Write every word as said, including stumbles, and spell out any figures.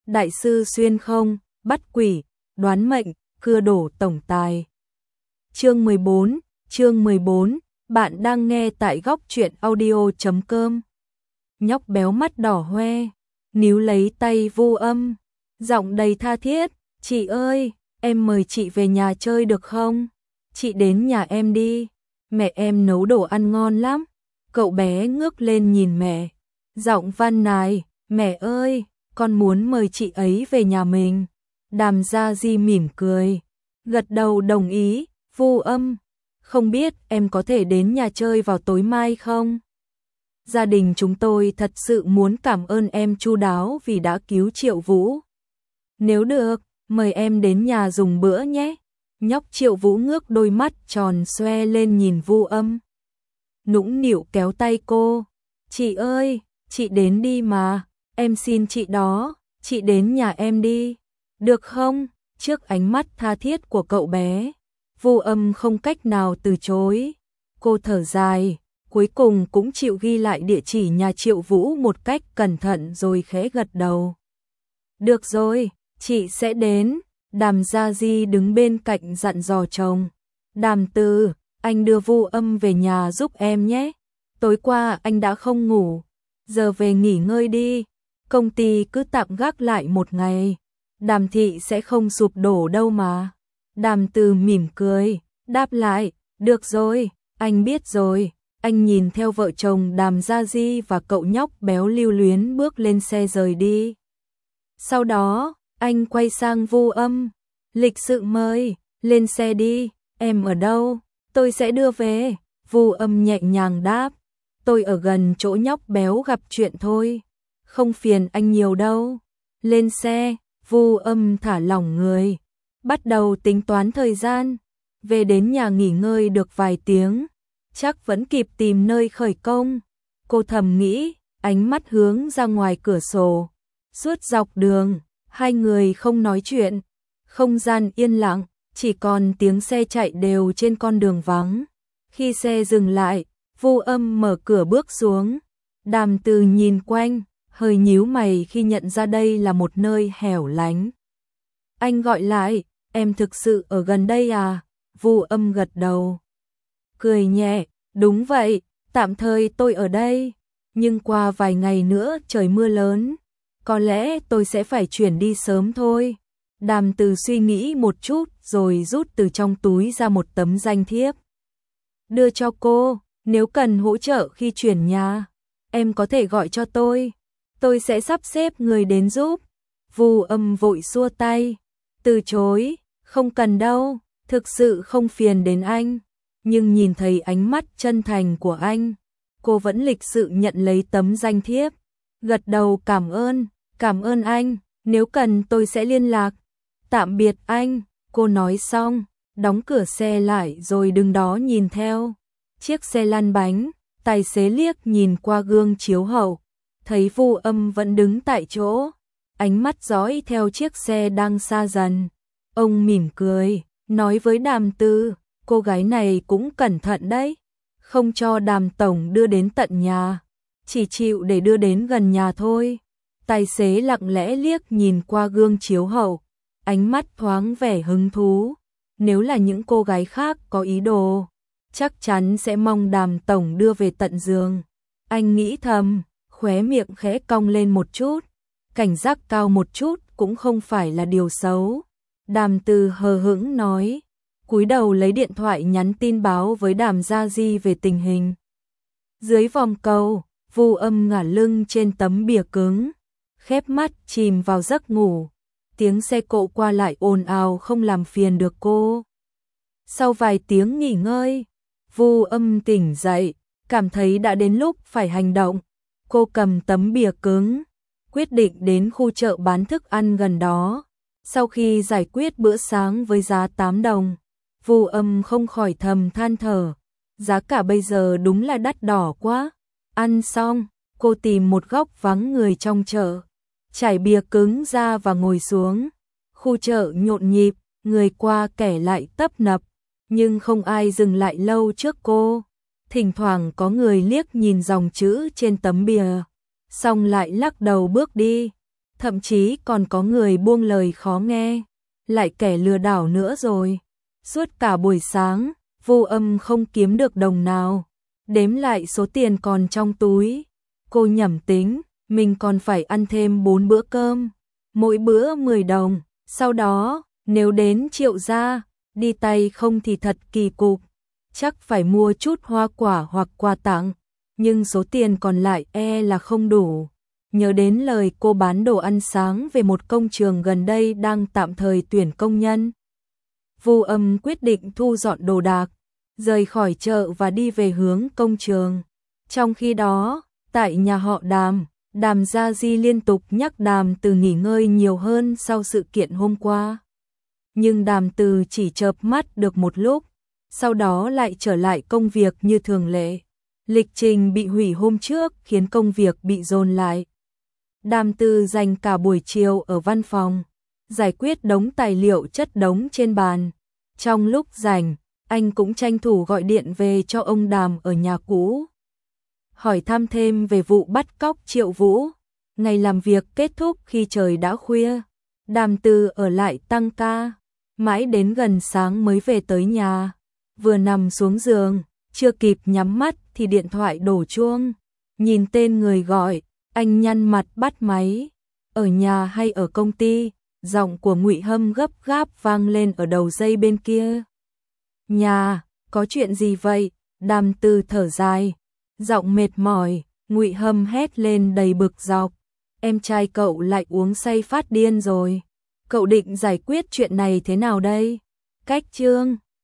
đại sư xuyên không, bắt quỷ, đoán mệnh, cưa đổ tổng tài. Chương mười bốn, chương mười bốn, bạn đang nghe tại góc truyện audio chấm com. Nhóc béo mắt đỏ hoe, níu lấy tay Vu Âm, giọng đầy tha thiết, "Chị ơi, em mời chị về nhà chơi được không? Chị đến nhà em đi, mẹ em nấu đồ ăn ngon lắm." Cậu bé ngước lên nhìn mẹ, giọng van nài, "Mẹ ơi, con muốn mời chị ấy về nhà mình." Đàm Gia Di mỉm cười, gật đầu đồng ý. "Vu Âm, không biết em có thể đến nhà chơi vào tối mai không? Gia đình chúng tôi thật sự muốn cảm ơn em chu đáo vì đã cứu Triệu Vũ. Nếu được, mời em đến nhà dùng bữa nhé." Nhóc Triệu Vũ ngước đôi mắt tròn xoe lên nhìn Vu Âm, nũng nịu kéo tay cô, "Chị ơi, chị đến đi mà, em xin chị đó, chị đến nhà em đi, được không?" Trước ánh mắt tha thiết của cậu bé, Vu Âm không cách nào từ chối. Cô thở dài, cuối cùng cũng chịu ghi lại địa chỉ nhà Triệu Vũ một cách cẩn thận rồi khẽ gật đầu. "Được rồi, chị sẽ đến." Đàm Gia Di đứng bên cạnh dặn dò chồng, "Đàm Từ, anh đưa Vu Âm về nhà giúp em nhé. Tối qua anh đã không ngủ, giờ về nghỉ ngơi đi. Công ty cứ tạm gác lại một ngày, Đàm thị sẽ không sụp đổ đâu mà." Đàm Từ mỉm cười, đáp lại, "Được rồi, anh biết rồi." Anh nhìn theo vợ chồng Đàm Gia Di và cậu nhóc béo lưu luyến bước lên xe rời đi. Sau đó, anh quay sang Vu Âm, "Lịch sự mời, lên xe đi, em ở đâu, tôi sẽ đưa về." Vu Âm nhẹ nhàng đáp, "Tôi ở gần chỗ nhóc béo gặp chuyện thôi, không phiền anh nhiều đâu." Lên xe, Vu Âm thả lỏng người, bắt đầu tính toán thời gian. Về đến nhà nghỉ ngơi được vài tiếng, chắc vẫn kịp tìm nơi khởi công. Cô thầm nghĩ, ánh mắt hướng ra ngoài cửa sổ. Suốt dọc đường, hai người không nói chuyện, không gian yên lặng, chỉ còn tiếng xe chạy đều trên con đường vắng. Khi xe dừng lại, Vu Âm mở cửa bước xuống. Đàm Từ nhìn quanh, hơi nhíu mày khi nhận ra đây là một nơi hẻo lánh. Anh gọi lại, "Em thực sự ở gần đây à?" Vu Âm gật đầu, cười nhẹ, "Đúng vậy, tạm thời tôi ở đây, nhưng qua vài ngày nữa trời mưa lớn, có lẽ tôi sẽ phải chuyển đi sớm thôi." Đàm Từ suy nghĩ một chút rồi rút từ trong túi ra một tấm danh thiếp, đưa cho cô, "Nếu cần hỗ trợ khi chuyển nhà, em có thể gọi cho tôi, tôi sẽ sắp xếp người đến giúp." Vu Âm vội xua tay, từ chối, "Không cần đâu, thực sự không phiền đến anh." Nhưng nhìn thấy ánh mắt chân thành của anh, cô vẫn lịch sự nhận lấy tấm danh thiếp, gật đầu, "Cảm ơn, cảm ơn anh, nếu cần tôi sẽ liên lạc. Tạm biệt anh." Cô nói xong, đóng cửa xe lại rồi đứng đó nhìn theo. Chiếc xe lăn bánh, tài xế liếc nhìn qua gương chiếu hậu, thấy Vu Âm vẫn đứng tại chỗ, ánh mắt dõi theo chiếc xe đang xa dần. Ông mỉm cười, nói với Đàm Từ, "Cô gái này cũng cẩn thận đấy, không cho Đàm tổng đưa đến tận nhà, chỉ chịu để đưa đến gần nhà thôi." Tài xế lặng lẽ liếc nhìn qua gương chiếu hậu, ánh mắt thoáng vẻ hứng thú. Nếu là những cô gái khác có ý đồ, chắc chắn sẽ mong Đàm tổng đưa về tận giường. Anh nghĩ thầm, khóe miệng khẽ cong lên một chút, cảnh giác cao một chút cũng không phải là điều xấu. Đàm Từ hờ hững nói, cúi đầu lấy điện thoại nhắn tin báo với Đàm Gia Di về tình hình. Dưới vòng cầu, Vu Âm ngả lưng trên tấm bìa cứng, khép mắt chìm vào giấc ngủ. Tiếng xe cộ qua lại ồn ào không làm phiền được cô. Sau vài tiếng nghỉ ngơi, Vu Âm tỉnh dậy, cảm thấy đã đến lúc phải hành động. Cô cầm tấm bìa cứng, quyết định đến khu chợ bán thức ăn gần đó. Sau khi giải quyết bữa sáng với giá tám đồng, Vu Âm không khỏi thầm than thở, giá cả bây giờ đúng là đắt đỏ quá. Ăn xong, cô tìm một góc vắng người trong chợ, trải bìa cứng ra và ngồi xuống. Khu chợ nhộn nhịp, người qua kẻ lại tấp nập, nhưng không ai dừng lại lâu trước cô. Thỉnh thoảng có người liếc nhìn dòng chữ trên tấm bìa, xong lại lắc đầu bước đi. thậm chí còn có người buông lời khó nghe, lại kẻ lừa đảo nữa rồi. Suốt cả buổi sáng, Vô Âm không kiếm được đồng nào, đếm lại số tiền còn trong túi, cô nhẩm tính, mình còn phải ăn thêm bốn bữa cơm, mỗi bữa mười đồng, sau đó, nếu đến Triệu gia, đi tay không thì thật kỳ cục, chắc phải mua chút hoa quả hoặc quà tặng, nhưng số tiền còn lại e là không đủ. Nhớ đến lời cô bán đồ ăn sáng về một công trường gần đây đang tạm thời tuyển công nhân, Vô Âm quyết định thu dọn đồ đạc, rời khỏi chợ và đi về hướng công trường. Trong khi đó, tại nhà họ Đàm, Đàm Gia Di liên tục nhắc Đàm Từ nghỉ ngơi nhiều hơn sau sự kiện hôm qua. Nhưng Đàm Từ chỉ chợp mắt được một lúc, sau đó lại trở lại công việc như thường lệ. Lịch trình bị hủy hôm trước khiến công việc bị dồn lại. Đàm Từ dành cả buổi chiều ở văn phòng, giải quyết đống tài liệu chất đống trên bàn. Trong lúc rảnh, anh cũng tranh thủ gọi điện về cho ông Đàm ở nhà cũ, hỏi thăm thêm về vụ bắt cóc Triệu Vũ. Ngày làm việc kết thúc khi trời đã khuya, Đàm Từ ở lại tăng ca, mãi đến gần sáng mới về tới nhà. Vừa nằm xuống giường, chưa kịp nhắm mắt thì điện thoại đổ chuông. Nhìn tên người gọi, anh nhăn mặt bắt máy. Ở nhà hay ở công ty? Giọng của Ngụy Hâm gấp gáp vang lên ở đầu dây bên kia. Nhà, có chuyện gì vậy? Đàm Từ thở dài, giọng mệt mỏi. Ngụy Hâm hét lên đầy bực dọc. Em trai cậu lại uống say phát điên rồi. Cậu định giải quyết chuyện này thế nào đây? Cách chương